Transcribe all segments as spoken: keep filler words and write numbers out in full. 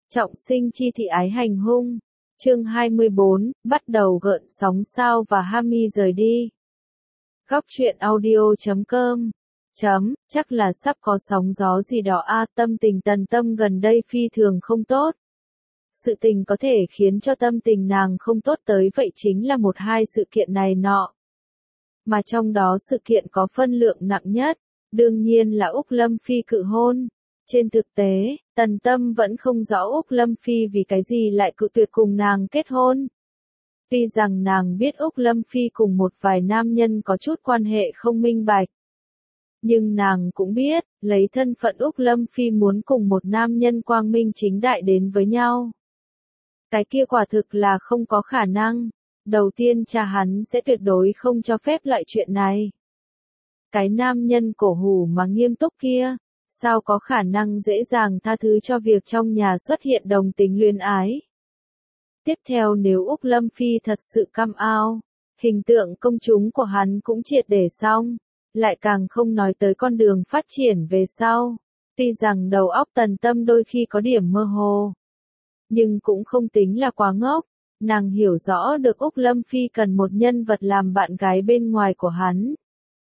Trọng sinh chi thị ái hành hung. Chương hai mươi bốn, bắt đầu gợn sóng sao và Hami rời đi. Góc truyện audio chấm com chấm, chắc là sắp có sóng gió gì đó a. Tâm tình Tần Tâm gần đây phi thường không tốt. Sự tình có thể khiến cho tâm tình nàng không tốt tới vậy chính là một hai sự kiện này nọ. Mà trong đó sự kiện có phân lượng nặng nhất, đương nhiên là Úc Lâm Phi cự hôn. Trên thực tế, Tần Tâm vẫn không rõ Úc Lâm Phi vì cái gì lại cự tuyệt cùng nàng kết hôn. Tuy rằng nàng biết Úc Lâm Phi cùng một vài nam nhân có chút quan hệ không minh bạch. Nhưng nàng cũng biết, lấy thân phận Úc Lâm Phi muốn cùng một nam nhân quang minh chính đại đến với nhau. Cái kia quả thực là không có khả năng. Đầu tiên cha hắn sẽ tuyệt đối không cho phép loại chuyện này. Cái nam nhân cổ hủ mà nghiêm túc kia, sao có khả năng dễ dàng tha thứ cho việc trong nhà xuất hiện đồng tính luyến ái. Tiếp theo nếu Úc Lâm Phi thật sự cam ao, hình tượng công chúng của hắn cũng triệt để xong, lại càng không nói tới con đường phát triển về sau. Tuy rằng đầu óc Tần Tâm đôi khi có điểm mơ hồ, nhưng cũng không tính là quá ngốc. Nàng hiểu rõ được Úc Lâm Phi cần một nhân vật làm bạn gái bên ngoài của hắn.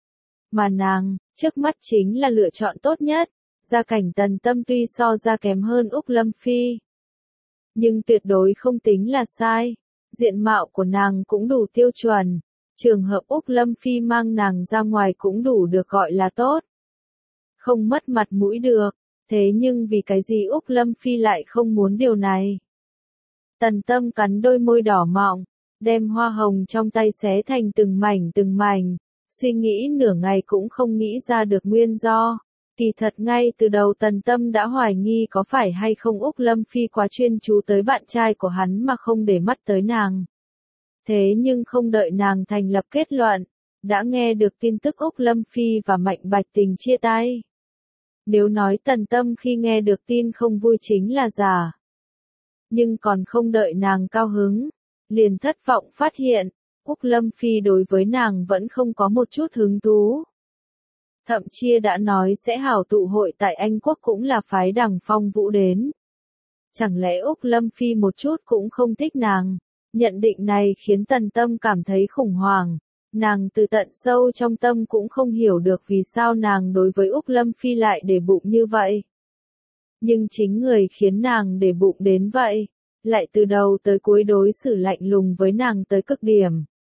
Mà nàng, trước mắt chính là lựa chọn tốt nhất. Gia cảnh Tần Tâm tuy so ra kém hơn Úc Lâm Phi, nhưng tuyệt đối không tính là sai. Diện mạo của nàng cũng đủ tiêu chuẩn. Trường hợp Úc Lâm Phi mang nàng ra ngoài cũng đủ được gọi là tốt. Không mất mặt mũi được. Thế nhưng vì cái gì Úc Lâm Phi lại không muốn điều này? Tần Tâm cắn đôi môi đỏ mọng, đem hoa hồng trong tay xé thành từng mảnh từng mảnh, suy nghĩ nửa ngày cũng không nghĩ ra được nguyên do. Kỳ thật ngay từ đầu Tần Tâm đã hoài nghi có phải hay không Úc Lâm Phi quá chuyên chú tới bạn trai của hắn mà không để mắt tới nàng. Thế nhưng không đợi nàng thành lập kết luận, đã nghe được tin tức Úc Lâm Phi và Mạnh Bạch Tình chia tay. Nếu nói Tần Tâm khi nghe được tin không vui chính là giả. Nhưng còn không đợi nàng cao hứng, liền thất vọng phát hiện, Úc Lâm Phi đối với nàng vẫn không có một chút hứng thú. Thậm chí đã nói sẽ hảo tụ hội tại Anh Quốc cũng là phái Đằng Phong Vũ đến. Chẳng lẽ Úc Lâm Phi một chút cũng không thích nàng? Nhận định này khiến Tần Tâm cảm thấy khủng hoảng. Nàng từ tận sâu trong tâm cũng không hiểu được vì sao nàng đối với Úc Lâm Phi lại để bụng như vậy. Nhưng chính người khiến nàng để bụng đến vậy, lại từ đầu tới cuối đối xử lạnh lùng với nàng tới cực điểm.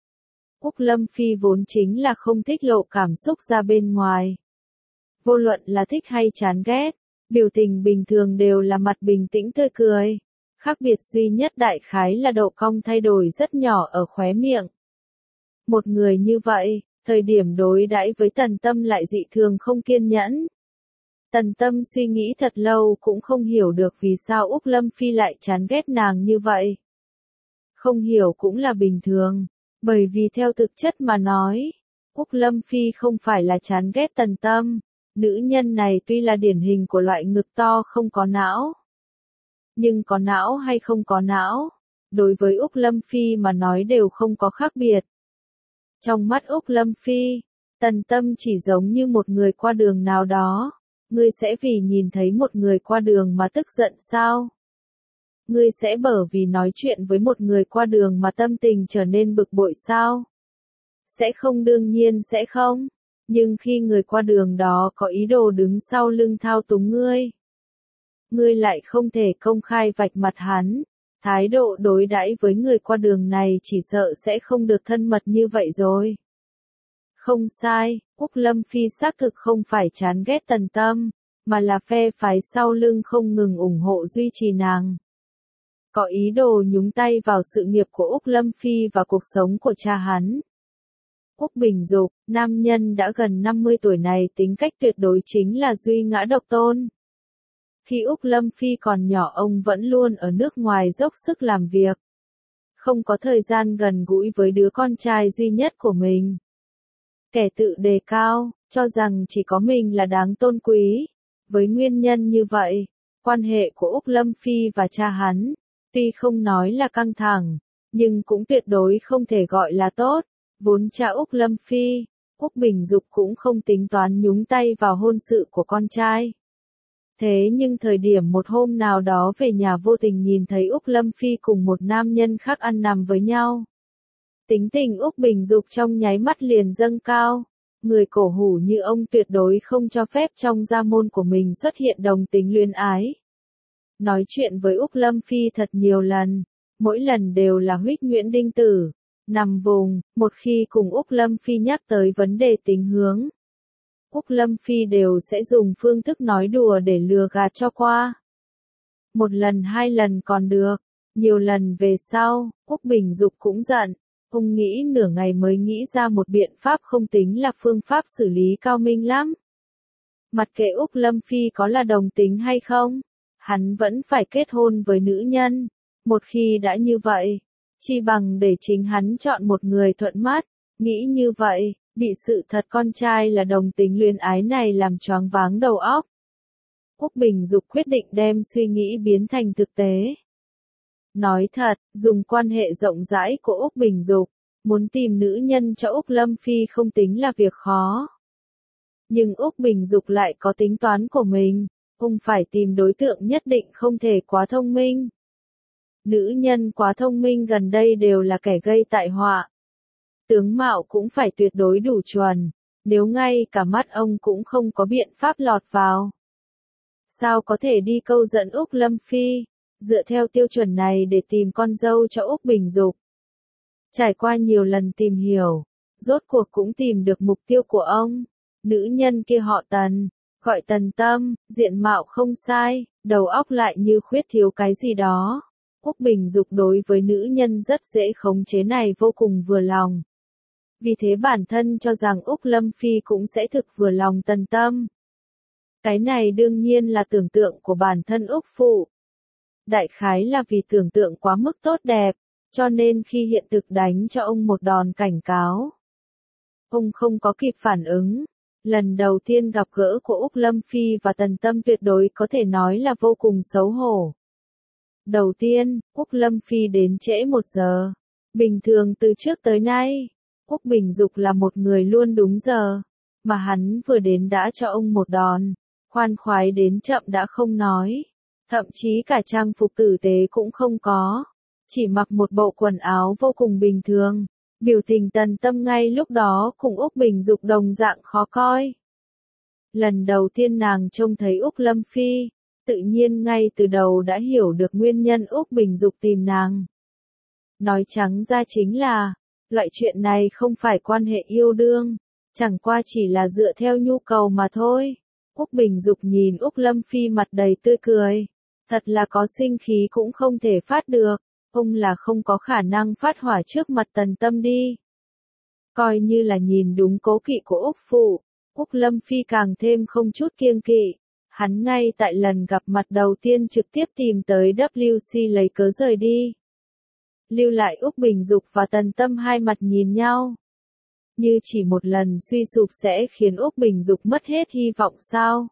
Úc Lâm Phi vốn chính là không thích lộ cảm xúc ra bên ngoài. Vô luận là thích hay chán ghét, biểu tình bình thường đều là mặt bình tĩnh tươi cười. Khác biệt duy nhất đại khái là độ cong thay đổi rất nhỏ ở khóe miệng. Một người như vậy, thời điểm đối đãi với Tần Tâm lại dị thường không kiên nhẫn. Tần Tâm suy nghĩ thật lâu cũng không hiểu được vì sao Úc Lâm Phi lại chán ghét nàng như vậy. Không hiểu cũng là bình thường, bởi vì theo thực chất mà nói, Úc Lâm Phi không phải là chán ghét Tần Tâm. Nữ nhân này tuy là điển hình của loại ngực to không có não, nhưng có não hay không có não, đối với Úc Lâm Phi mà nói đều không có khác biệt. Trong mắt Úc Lâm Phi, Tần Tâm chỉ giống như một người qua đường nào đó. Ngươi sẽ vì nhìn thấy một người qua đường mà tức giận sao? Ngươi sẽ bởi vì nói chuyện với một người qua đường mà tâm tình trở nên bực bội sao? Sẽ không, đương nhiên sẽ không. Nhưng khi người qua đường đó có ý đồ đứng sau lưng thao túng ngươi, ngươi lại không thể công khai vạch mặt hắn. Thái độ đối đãi với người qua đường này chỉ sợ sẽ không được thân mật như vậy rồi. Không sai, Úc Lâm Phi xác thực không phải chán ghét Tần Tâm, mà là phe phái sau lưng không ngừng ủng hộ duy trì nàng. Có ý đồ nhúng tay vào sự nghiệp của Úc Lâm Phi và cuộc sống của cha hắn. Úc Bình Dục, nam nhân đã gần năm mươi tuổi này tính cách tuyệt đối chính là duy ngã độc tôn. Khi Úc Lâm Phi còn nhỏ ông vẫn luôn ở nước ngoài dốc sức làm việc. Không có thời gian gần gũi với đứa con trai duy nhất của mình. Kẻ tự đề cao, cho rằng chỉ có mình là đáng tôn quý. Với nguyên nhân như vậy, quan hệ của Úc Lâm Phi và cha hắn, tuy không nói là căng thẳng, nhưng cũng tuyệt đối không thể gọi là tốt. Vốn cha Úc Lâm Phi, Úc Bình Dục cũng không tính toán nhúng tay vào hôn sự của con trai. Thế nhưng thời điểm một hôm nào đó về nhà vô tình nhìn thấy Úc Lâm Phi cùng một nam nhân khác ăn nằm với nhau. Tính tình Úc Bình Dục trong nháy mắt liền dâng cao. Người cổ hủ như ông tuyệt đối không cho phép trong gia môn của mình xuất hiện đồng tính luyến ái. Nói chuyện với Úc Lâm Phi thật nhiều lần, mỗi lần đều là huýt Nguyễn Đinh Tử, nằm vùng, một khi cùng Úc Lâm Phi nhắc tới vấn đề tính hướng. Úc Lâm Phi đều sẽ dùng phương thức nói đùa để lừa gạt cho qua. Một lần hai lần còn được, nhiều lần về sau, Úc Bình Dục cũng giận. Ông nghĩ nửa ngày mới nghĩ ra một biện pháp không tính là phương pháp xử lý cao minh lắm. Mặc kệ Úc Lâm Phi có là đồng tính hay không, hắn vẫn phải kết hôn với nữ nhân. Một khi đã như vậy, chi bằng để chính hắn chọn một người thuận mắt. Nghĩ như vậy, bị sự thật con trai là đồng tính luyến ái này làm choáng váng đầu óc. Úc Bình Dục quyết định đem suy nghĩ biến thành thực tế. Nói thật, dùng quan hệ rộng rãi của Úc Bình Dục, muốn tìm nữ nhân cho Úc Lâm Phi không tính là việc khó. Nhưng Úc Bình Dục lại có tính toán của mình, ông phải tìm đối tượng nhất định không thể quá thông minh. Nữ nhân quá thông minh gần đây đều là kẻ gây tai họa. Tướng mạo cũng phải tuyệt đối đủ chuẩn, nếu ngay cả mắt ông cũng không có biện pháp lọt vào. Sao có thể đi câu dẫn Úc Lâm Phi? Dựa theo tiêu chuẩn này để tìm con dâu cho Úc Bình Dục. Trải qua nhiều lần tìm hiểu, rốt cuộc cũng tìm được mục tiêu của ông. Nữ nhân kia họ Tần, gọi Tần Tâm, diện mạo không sai, đầu óc lại như khuyết thiếu cái gì đó. Úc Bình Dục đối với nữ nhân rất dễ khống chế này vô cùng vừa lòng. Vì thế bản thân cho rằng Úc Lâm Phi cũng sẽ thực vừa lòng Tần Tâm. Cái này đương nhiên là tưởng tượng của bản thân Úc Phụ. Đại khái là vì tưởng tượng quá mức tốt đẹp, cho nên khi hiện thực đánh cho ông một đòn cảnh cáo. Ông không có kịp phản ứng. Lần đầu tiên gặp gỡ của Úc Lâm Phi và Tần Tâm tuyệt đối có thể nói là vô cùng xấu hổ. Đầu tiên, Úc Lâm Phi đến trễ một giờ. Bình thường từ trước tới nay, Úc Bình Dục là một người luôn đúng giờ, mà hắn vừa đến đã cho ông một đòn. Khoan khoái đến chậm đã không nói. Thậm chí cả trang phục tử tế cũng không có. Chỉ mặc một bộ quần áo vô cùng bình thường. Biểu tình Tần Tâm ngay lúc đó cùng Úc Bình Dục đồng dạng khó coi. Lần đầu tiên nàng trông thấy Úc Lâm Phi, tự nhiên ngay từ đầu đã hiểu được nguyên nhân Úc Bình Dục tìm nàng. Nói trắng ra chính là, loại chuyện này không phải quan hệ yêu đương, chẳng qua chỉ là dựa theo nhu cầu mà thôi. Úc Bình Dục nhìn Úc Lâm Phi mặt đầy tươi cười. Thật là có sinh khí cũng không thể phát được, ông là không có khả năng phát hỏa trước mặt Tần Tâm đi. Coi như là nhìn đúng cố kỵ của Úc Phụ, Úc Lâm Phi càng thêm không chút kiêng kỵ. Hắn ngay tại lần gặp mặt đầu tiên trực tiếp tìm tới W C lấy cớ rời đi. Lưu lại Úc Bình Dục và Tần Tâm hai mặt nhìn nhau. Như chỉ một lần suy sụp sẽ khiến Úc Bình Dục mất hết hy vọng sao?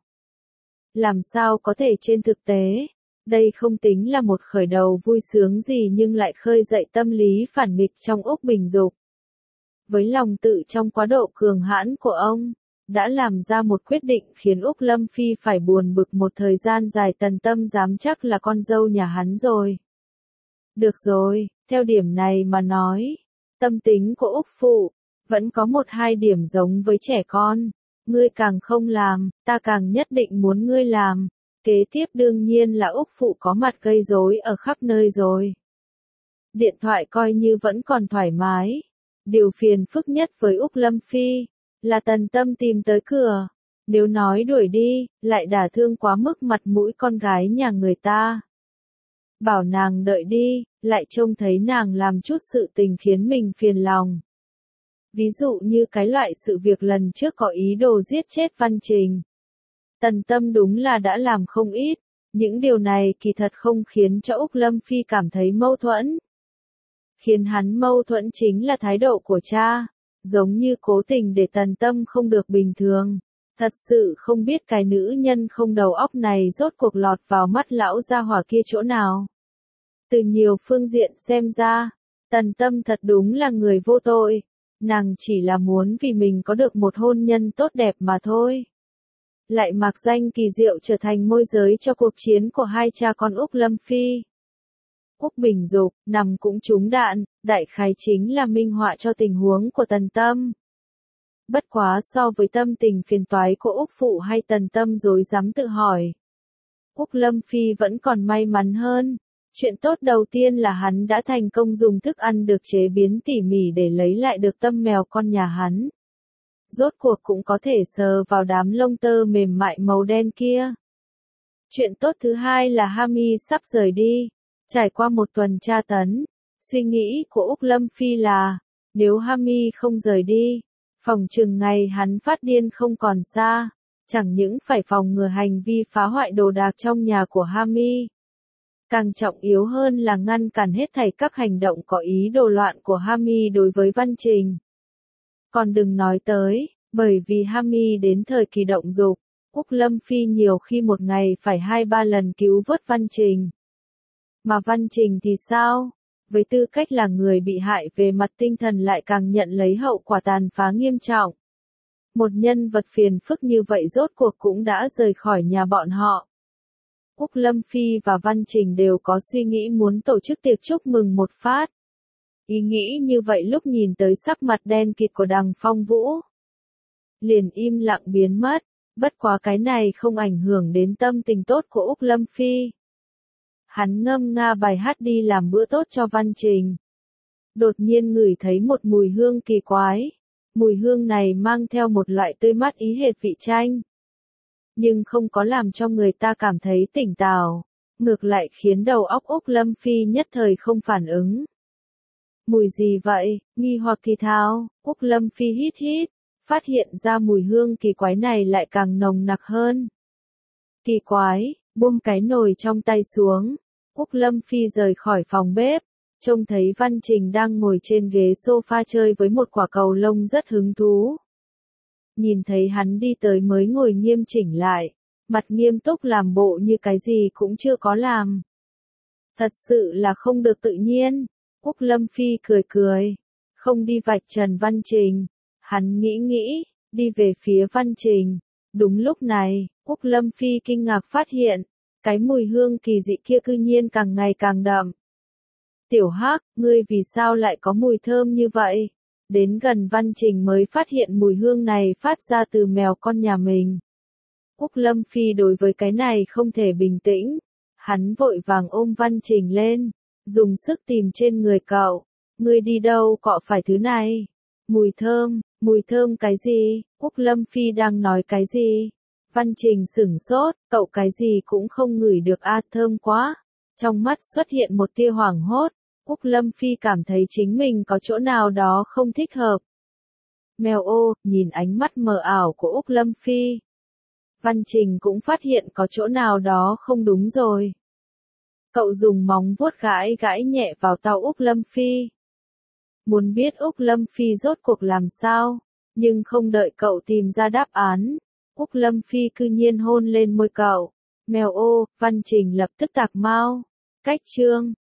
Làm sao có thể trên thực tế? Đây không tính là một khởi đầu vui sướng gì nhưng lại khơi dậy tâm lý phản nghịch trong Úc Bình Dục. Với lòng tự trong quá độ cường hãn của ông, đã làm ra một quyết định khiến Úc Lâm Phi phải buồn bực một thời gian dài. Tần Tâm dám chắc là con dâu nhà hắn rồi. Được rồi, theo điểm này mà nói, tâm tính của Úc Phụ, vẫn có một hai điểm giống với trẻ con. Ngươi càng không làm, ta càng nhất định muốn ngươi làm. Kế tiếp đương nhiên là Úc Phụ có mặt gây rối ở khắp nơi rồi. Điện thoại coi như vẫn còn thoải mái. Điều phiền phức nhất với Úc Lâm Phi, là Tần Tâm tìm tới cửa. Nếu nói đuổi đi, lại đả thương quá mức mặt mũi con gái nhà người ta. Bảo nàng đợi đi, lại trông thấy nàng làm chút sự tình khiến mình phiền lòng. Ví dụ như cái loại sự việc lần trước có ý đồ giết chết Văn Trình. Tần Tâm đúng là đã làm không ít, những điều này kỳ thật không khiến cho Úc Lâm Phi cảm thấy mâu thuẫn. Khiến hắn mâu thuẫn chính là thái độ của cha, giống như cố tình để Tần Tâm không được bình thường. Thật sự không biết cái nữ nhân không đầu óc này rốt cuộc lọt vào mắt lão gia hỏa kia chỗ nào. Từ nhiều phương diện xem ra, Tần Tâm thật đúng là người vô tội. Nàng chỉ là muốn vì mình có được một hôn nhân tốt đẹp mà thôi. lại mạc danh kỳ diệu trở thành môi giới cho cuộc chiến của hai cha con Úc Lâm Phi. Úc Bình Dục, nằm cũng trúng đạn, đại khái chính là minh họa cho tình huống của Tần Tâm. Bất quá so với tâm tình phiền toái của Úc Phụ hay Tần Tâm rối rắm tự hỏi. Úc Lâm Phi vẫn còn may mắn hơn. Chuyện tốt đầu tiên là hắn đã thành công dùng thức ăn được chế biến tỉ mỉ để lấy lại được tâm mèo con nhà hắn. Rốt cuộc cũng có thể sờ vào đám lông tơ mềm mại màu đen kia. Chuyện tốt thứ hai là Hami sắp rời đi. Trải qua một tuần tra tấn, suy nghĩ của Úc Lâm Phi là, nếu Hami không rời đi, phòng chừng ngày hắn phát điên không còn xa, chẳng những phải phòng ngừa hành vi phá hoại đồ đạc trong nhà của Hami. Càng trọng yếu hơn là ngăn cản hết thảy các hành động có ý đồ loạn của Hami đối với Văn Trình. Còn đừng nói tới, bởi vì Hami đến thời kỳ động dục, Úc Lâm Phi nhiều khi một ngày phải hai ba lần cứu vớt Văn Trình. Mà Văn Trình thì sao? Với tư cách là người bị hại về mặt tinh thần lại càng nhận lấy hậu quả tàn phá nghiêm trọng. Một nhân vật phiền phức như vậy rốt cuộc cũng đã rời khỏi nhà bọn họ. Úc Lâm Phi và Văn Trình đều có suy nghĩ muốn tổ chức tiệc chúc mừng một phát. Ý nghĩ như vậy lúc nhìn tới sắc mặt đen kịt của Đằng Phong Vũ, liền im lặng biến mất, bất quá cái này không ảnh hưởng đến tâm tình tốt của Úc Lâm Phi. Hắn ngâm nga bài hát đi làm bữa tốt cho Văn Trình. Đột nhiên ngửi thấy một mùi hương kỳ quái. Mùi hương này mang theo một loại tươi mát ý hệt vị chanh. Nhưng không có làm cho người ta cảm thấy tỉnh táo. Ngược lại khiến đầu óc Úc Lâm Phi nhất thời không phản ứng. Mùi gì vậy? Nghi hoặc thì thào, Úc Lâm Phi hít hít. Phát hiện ra mùi hương kỳ quái này lại càng nồng nặc hơn. Kỳ quái. Buông cái nồi trong tay xuống, Úc Lâm Phi rời khỏi phòng bếp, trông thấy Văn Trình đang ngồi trên ghế sofa chơi với một quả cầu lông rất hứng thú. Nhìn thấy hắn đi tới mới ngồi nghiêm chỉnh lại, mặt nghiêm túc làm bộ như cái gì cũng chưa có làm. Thật sự là không được tự nhiên, Úc Lâm Phi cười cười, không đi vạch trần Văn Trình, hắn nghĩ nghĩ, đi về phía Văn Trình. Đúng lúc này, Úc Lâm Phi kinh ngạc phát hiện, cái mùi hương kỳ dị kia cư nhiên càng ngày càng đậm. Tiểu Hắc, ngươi vì sao lại có mùi thơm như vậy? Đến gần Văn Trình mới phát hiện mùi hương này phát ra từ mèo con nhà mình. Úc Lâm Phi đối với cái này không thể bình tĩnh. Hắn vội vàng ôm Văn Trình lên, dùng sức tìm trên người cậu. Ngươi đi đâu cọ phải thứ này? Mùi thơm, mùi thơm cái gì? Úc Lâm Phi đang nói cái gì? Văn Trình sửng sốt, cậu cái gì cũng không ngửi được a, thơm quá. Trong mắt xuất hiện một tia hoảng hốt, Úc Lâm Phi cảm thấy chính mình có chỗ nào đó không thích hợp. Mèo ô, nhìn ánh mắt mờ ảo của Úc Lâm Phi. Văn Trình cũng phát hiện có chỗ nào đó không đúng rồi. Cậu dùng móng vuốt gãi gãi nhẹ vào tai Úc Lâm Phi. Muốn biết Úc Lâm Phi rốt cuộc làm sao, nhưng không đợi cậu tìm ra đáp án. Úc Lâm Phi cư nhiên hôn lên môi cậu. Mèo ô, Văn Trình lập tức tạc mau. Cách chương